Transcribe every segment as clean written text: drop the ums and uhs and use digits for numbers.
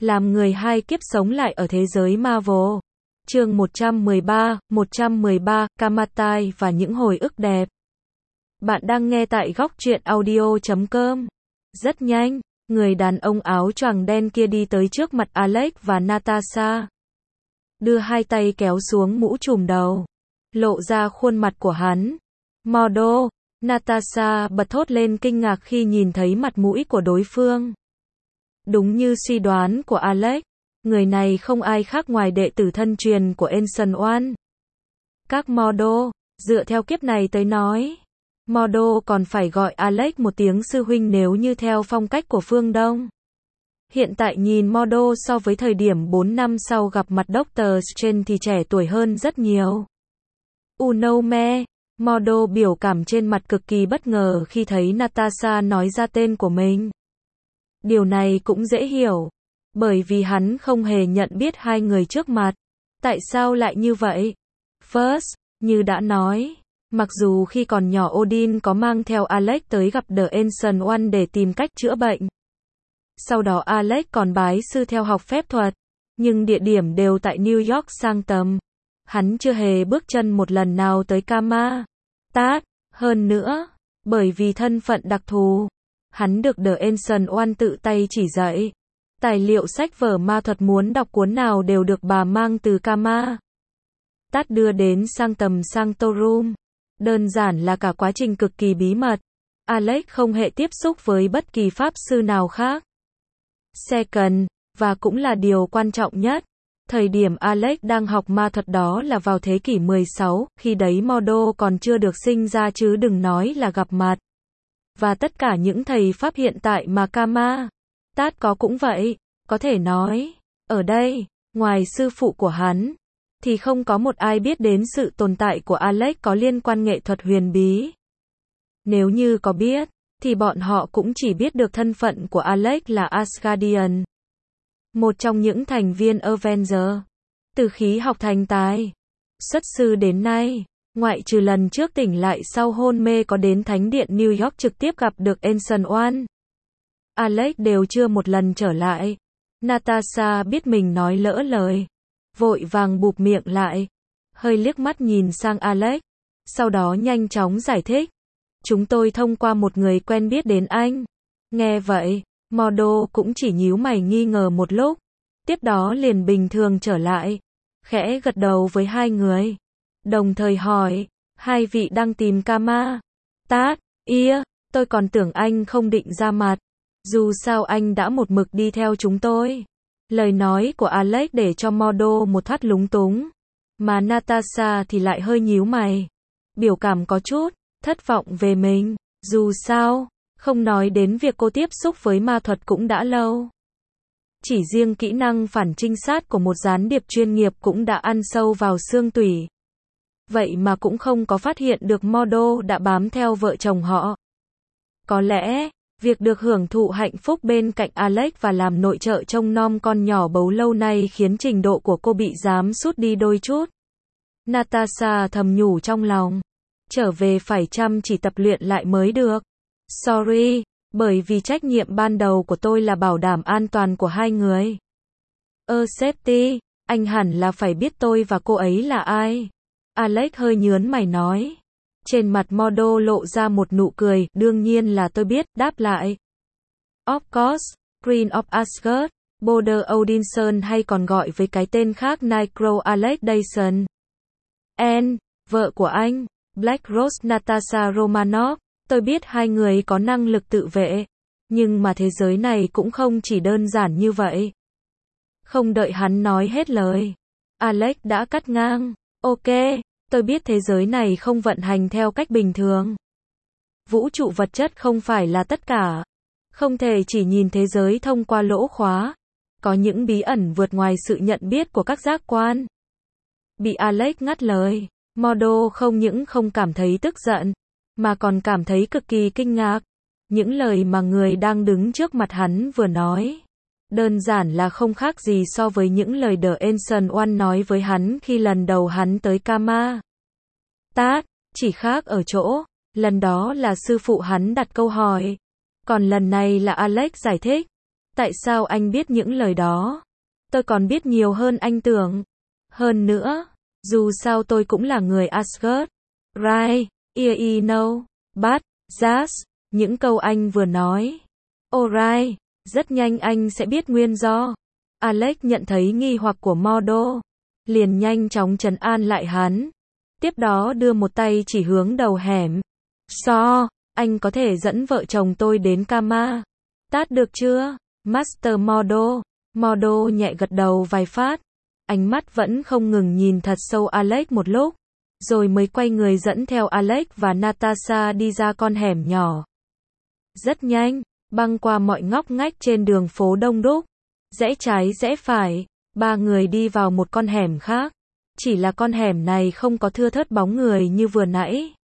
làm người hai kiếp sống lại ở thế giới Marvel. Chương 113, Kamatai và những hồi ức đẹp. Bạn đang nghe tại góc truyện audio.com. Rất nhanh, người đàn ông áo choàng đen kia đi tới trước mặt Alex và Natasha. Đưa hai tay kéo xuống mũ trùm đầu, lộ ra khuôn mặt của hắn. Mordo, Natasha bật thốt lên kinh ngạc khi nhìn thấy mặt mũi của đối phương. Đúng như suy đoán của Alex, người này không ai khác ngoài đệ tử thân truyền của Ancient One. Các Mordo, dựa theo kiếp này tới nói, Mordo còn phải gọi Alex một tiếng sư huynh nếu như theo phong cách của phương Đông. Hiện tại nhìn Mordo so với thời điểm 4 năm sau gặp mặt Dr. Strange thì trẻ tuổi hơn rất nhiều. Unome, Mordo biểu cảm trên mặt cực kỳ bất ngờ khi thấy Natasha nói ra tên của mình. Điều này cũng dễ hiểu, bởi vì hắn không hề nhận biết hai người trước mặt. Tại sao lại như vậy? First, như đã nói, mặc dù khi còn nhỏ Odin có mang theo Alex tới gặp The Ancient One để tìm cách chữa bệnh. Sau đó Alex còn bái sư theo học phép thuật, nhưng địa điểm đều tại New York sang tầm. Hắn chưa hề bước chân một lần nào tới Kama. Tát, hơn nữa, bởi vì thân phận đặc thù, hắn được The Ancient One tự tay chỉ dạy. Tài liệu sách vở ma thuật muốn đọc cuốn nào đều được bà mang từ Kama. Tát đưa đến sang tầm Sanctorum. Đơn giản là cả quá trình cực kỳ bí mật. Alex không hề tiếp xúc với bất kỳ pháp sư nào khác. Second, và cũng là điều quan trọng nhất, thời điểm Alex đang học ma thuật đó là vào thế kỷ 16, khi đấy Mordo còn chưa được sinh ra chứ đừng nói là gặp mặt. Và tất cả những thầy pháp hiện tại mà Kama Tát có cũng vậy, có thể nói, ở đây, ngoài sư phụ của hắn, thì không có một ai biết đến sự tồn tại của Alex có liên quan nghệ thuật huyền bí. Nếu như có biết, thì bọn họ cũng chỉ biết được thân phận của Alex là Asgardian, một trong những thành viên Avenger. Từ khí học thành tài, xuất sư đến nay, ngoại trừ lần trước tỉnh lại sau hôn mê có đến thánh điện New York trực tiếp gặp được Ancient One, Alex đều chưa một lần trở lại. Natasha biết mình nói lỡ lời, vội vàng bụp miệng lại, hơi liếc mắt nhìn sang Alex, sau đó nhanh chóng giải thích. Chúng tôi thông qua một người quen biết đến anh. Nghe vậy, Mordo cũng chỉ nhíu mày nghi ngờ một lúc, tiếp đó liền bình thường trở lại, khẽ gật đầu với hai người, đồng thời hỏi, hai vị đang tìm Kama Tát? Tôi còn tưởng anh không định ra mặt, dù sao anh đã một mực đi theo chúng tôi. Lời nói của Alex để cho Mordo một thoát lúng túng, mà Natasha thì lại hơi nhíu mày, biểu cảm có chút thất vọng về mình, dù sao, không nói đến việc cô tiếp xúc với ma thuật cũng đã lâu. Chỉ riêng kỹ năng phản trinh sát của một gián điệp chuyên nghiệp cũng đã ăn sâu vào xương tủy. Vậy mà cũng không có phát hiện được Mordo đã bám theo vợ chồng họ. Có lẽ, việc được hưởng thụ hạnh phúc bên cạnh Alex và làm nội trợ trông nom con nhỏ bấu lâu nay khiến trình độ của cô bị giám sút đi đôi chút. Natasha thầm nhủ trong lòng. Trở về phải chăm chỉ tập luyện lại mới được. Sorry, bởi vì trách nhiệm ban đầu của tôi là bảo đảm an toàn của hai người. Safety, anh hẳn là phải biết tôi và cô ấy là ai. Alex hơi nhớn mày nói. Trên mặt Mordo lộ ra một nụ cười, đương nhiên là tôi biết, đáp lại. Of course, Queen of Asgard, Border Odinson hay còn gọi với cái tên khác Nigro Alex Dyson. Anne, vợ của anh, Black Rose Natasha Romanoff, tôi biết hai người có năng lực tự vệ, nhưng mà thế giới này cũng không chỉ đơn giản như vậy. Không đợi hắn nói hết lời, Alex đã cắt ngang. Ok, tôi biết thế giới này không vận hành theo cách bình thường. Vũ trụ vật chất không phải là tất cả. Không thể chỉ nhìn thế giới thông qua lỗ khóa. Có những bí ẩn vượt ngoài sự nhận biết của các giác quan. Bị Alex ngắt lời, Mordo không những không cảm thấy tức giận, mà còn cảm thấy cực kỳ kinh ngạc. Những lời mà người đang đứng trước mặt hắn vừa nói, đơn giản là không khác gì so với những lời The Ancient One nói với hắn khi lần đầu hắn tới Kama Tát, chỉ khác ở chỗ, lần đó là sư phụ hắn đặt câu hỏi, còn lần này là Alex giải thích. Tại sao anh biết những lời đó? Tôi còn biết nhiều hơn anh tưởng. Hơn nữa, dù sao tôi cũng là người Asgard. Right, yeah, you know, but, just, những câu anh vừa nói. Alright, rất nhanh anh sẽ biết nguyên do. Alex nhận thấy nghi hoặc của Mordo, liền nhanh chóng trấn an lại hắn. Tiếp đó đưa một tay chỉ hướng đầu hẻm. So, anh có thể dẫn vợ chồng tôi đến Kama. Tát được chưa, Master Mordo? Mordo nhẹ gật đầu vài phát. Ánh mắt vẫn không ngừng nhìn thật sâu Alex một lúc. Rồi mới quay người dẫn theo Alex và Natasha đi ra con hẻm nhỏ. Rất nhanh, băng qua mọi ngóc ngách trên đường phố đông đúc. Rẽ trái rẽ phải, ba người đi vào một con hẻm khác. Chỉ là con hẻm này không có thưa thớt bóng người như vừa nãy,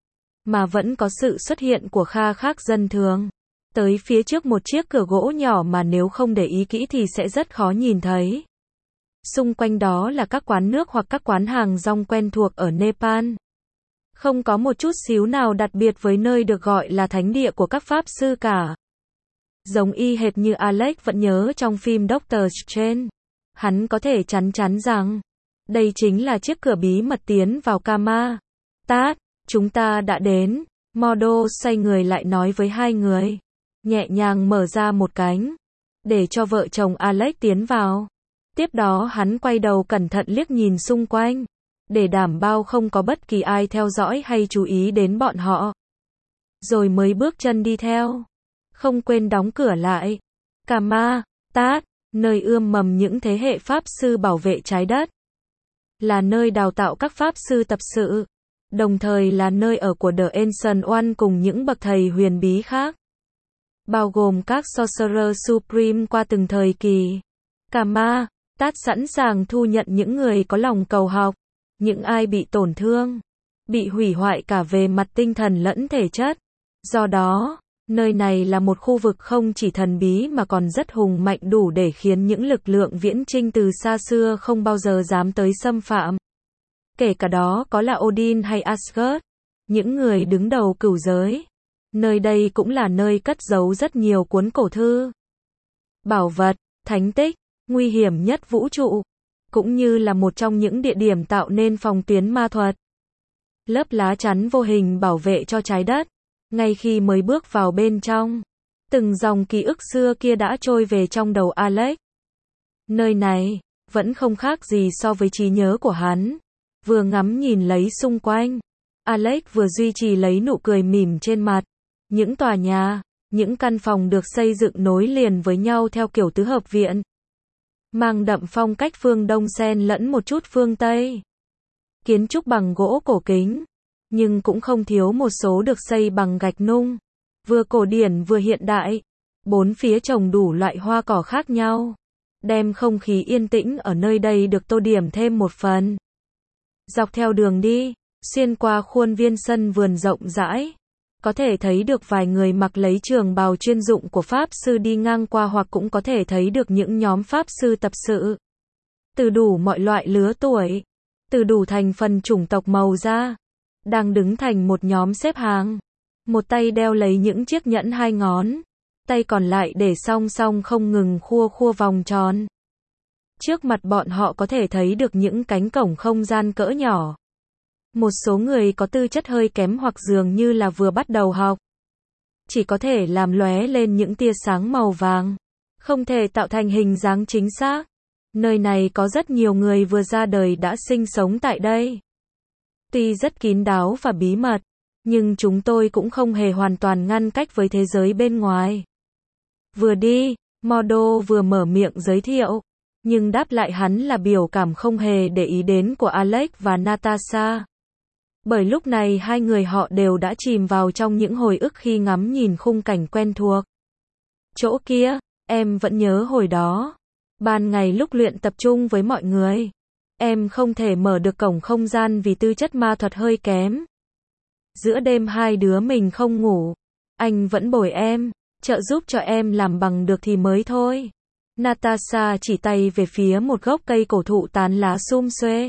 mà vẫn có sự xuất hiện của kha khác dân thường. Tới phía trước một chiếc cửa gỗ nhỏ mà nếu không để ý kỹ thì sẽ rất khó nhìn thấy. Xung quanh đó là các quán nước hoặc các quán hàng rong quen thuộc ở Nepal. Không có một chút xíu nào đặc biệt với nơi được gọi là thánh địa của các pháp sư cả. Giống y hệt như Alex vẫn nhớ trong phim Doctor Strange. Hắn có thể chắn chắn rằng đây chính là chiếc cửa bí mật tiến vào Kama. Tát, chúng ta đã đến. Mordo xoay người lại nói với hai người. Nhẹ nhàng mở ra một cánh, để cho vợ chồng Alex tiến vào. Tiếp đó hắn quay đầu cẩn thận liếc nhìn xung quanh, để đảm bảo không có bất kỳ ai theo dõi hay chú ý đến bọn họ. Rồi mới bước chân đi theo. Không quên đóng cửa lại. Kama, Tát, nơi ươm mầm những thế hệ pháp sư bảo vệ trái đất. Là nơi đào tạo các pháp sư tập sự. Đồng thời là nơi ở của The Ancient One cùng những bậc thầy huyền bí khác. Bao gồm các Sorcerer Supreme qua từng thời kỳ. Kama, Tát sẵn sàng thu nhận những người có lòng cầu học. Những ai bị tổn thương, bị hủy hoại cả về mặt tinh thần lẫn thể chất. Do đó, nơi này là một khu vực không chỉ thần bí mà còn rất hùng mạnh đủ để khiến những lực lượng viễn chinh từ xa xưa không bao giờ dám tới xâm phạm. Kể cả đó có là Odin hay Asgard, những người đứng đầu cửu giới. Nơi đây cũng là nơi cất giấu rất nhiều cuốn cổ thư, bảo vật, thánh tích, nguy hiểm nhất vũ trụ, cũng như là một trong những địa điểm tạo nên phòng tuyến ma thuật. Lớp lá chắn vô hình bảo vệ cho trái đất. Ngay khi mới bước vào bên trong, từng dòng ký ức xưa kia đã trôi về trong đầu Alex. Nơi này vẫn không khác gì so với trí nhớ của hắn. Vừa ngắm nhìn lấy xung quanh, Alex vừa duy trì lấy nụ cười mỉm trên mặt. Những tòa nhà, những căn phòng được xây dựng nối liền với nhau theo kiểu tứ hợp viện, mang đậm phong cách phương Đông xen lẫn một chút phương Tây. Kiến trúc bằng gỗ cổ kính, nhưng cũng không thiếu một số được xây bằng gạch nung, vừa cổ điển vừa hiện đại. Bốn phía trồng đủ loại hoa cỏ khác nhau, đem không khí yên tĩnh ở nơi đây được tô điểm thêm một phần. Dọc theo đường đi, xuyên qua khuôn viên sân vườn rộng rãi, có thể thấy được vài người mặc lấy trường bào chuyên dụng của pháp sư đi ngang qua, hoặc cũng có thể thấy được những nhóm pháp sư tập sự. Từ đủ mọi loại lứa tuổi, từ đủ thành phần chủng tộc màu da, đang đứng thành một nhóm xếp hàng. Một tay đeo lấy những chiếc nhẫn hai ngón, tay còn lại để song song không ngừng khua khua vòng tròn. Trước mặt bọn họ có thể thấy được những cánh cổng không gian cỡ nhỏ. Một số người có tư chất hơi kém hoặc dường như là vừa bắt đầu học, chỉ có thể làm lóe lên những tia sáng màu vàng, không thể tạo thành hình dáng chính xác. Nơi này có rất nhiều người vừa ra đời đã sinh sống tại đây. Tuy rất kín đáo và bí mật, nhưng chúng tôi cũng không hề hoàn toàn ngăn cách với thế giới bên ngoài. Vừa đi, Mordo vừa mở miệng giới thiệu, nhưng đáp lại hắn là biểu cảm không hề để ý đến của Alex và Natasha. Bởi lúc này hai người họ đều đã chìm vào trong những hồi ức khi ngắm nhìn khung cảnh quen thuộc. Chỗ kia, em vẫn nhớ hồi đó. Ban ngày lúc luyện tập trung với mọi người, em không thể mở được cổng không gian vì tư chất ma thuật hơi kém. Giữa đêm hai đứa mình không ngủ, anh vẫn bồi em, trợ giúp cho em làm bằng được thì mới thôi. Natasha chỉ tay về phía một gốc cây cổ thụ tán lá sum xuê,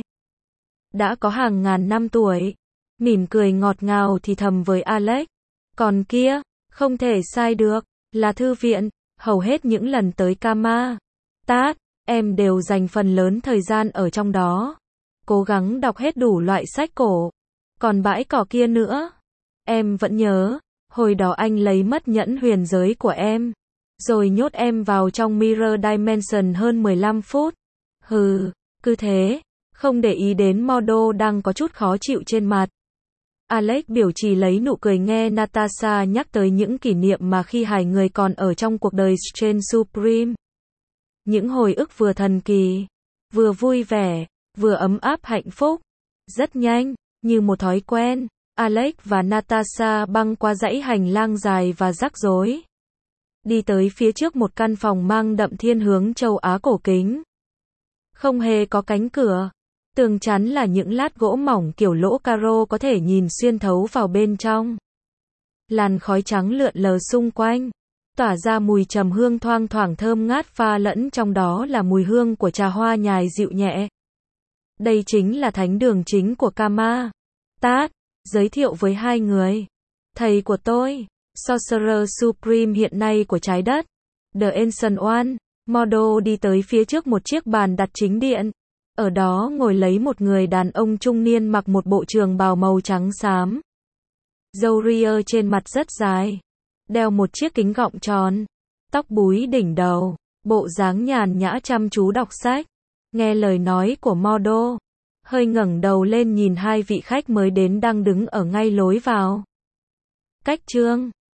đã có hàng ngàn năm tuổi, mỉm cười ngọt ngào thì thầm với Alex. Còn kia, không thể sai được, là thư viện. Hầu hết những lần tới Kama Tát, em đều dành phần lớn thời gian ở trong đó. Cố gắng đọc hết đủ loại sách cổ. Còn bãi cỏ kia nữa. Em vẫn nhớ, hồi đó anh lấy mất nhẫn huyền giới của em. Rồi nhốt em vào trong Mirror Dimension hơn 15 phút. Hừ, cứ thế, không để ý đến Modo đang có chút khó chịu trên mặt. Alex biểu trì lấy nụ cười nghe Natasha nhắc tới những kỷ niệm mà khi hai người còn ở trong cuộc đời Strange Supreme. Những hồi ức vừa thần kỳ, vừa vui vẻ, vừa ấm áp hạnh phúc. Rất nhanh, như một thói quen, Alex và Natasha băng qua dãy hành lang dài và rắc rối. Đi tới phía trước một căn phòng mang đậm thiên hướng châu Á cổ kính. Không hề có cánh cửa. Tường chắn là những lát gỗ mỏng kiểu lỗ caro có thể nhìn xuyên thấu vào bên trong. Làn khói trắng lượn lờ xung quanh, tỏa ra mùi trầm hương thoang thoảng thơm ngát pha lẫn trong đó là mùi hương của trà hoa nhài dịu nhẹ. Đây chính là thánh đường chính của Kama Tát, giới thiệu với hai người. Thầy của tôi, Sorcerer Supreme hiện nay của trái đất, The Ancient One. Modo đi tới phía trước một chiếc bàn đặt chính điện. Ở đó ngồi lấy một người đàn ông trung niên mặc một bộ trường bào màu trắng xám. Râu ria trên mặt rất dài. Đeo một chiếc kính gọng tròn. Tóc búi đỉnh đầu. Bộ dáng nhàn nhã chăm chú đọc sách. Nghe lời nói của Modo. Hơi ngẩng đầu lên nhìn hai vị khách mới đến đang đứng ở ngay lối vào. Cách chương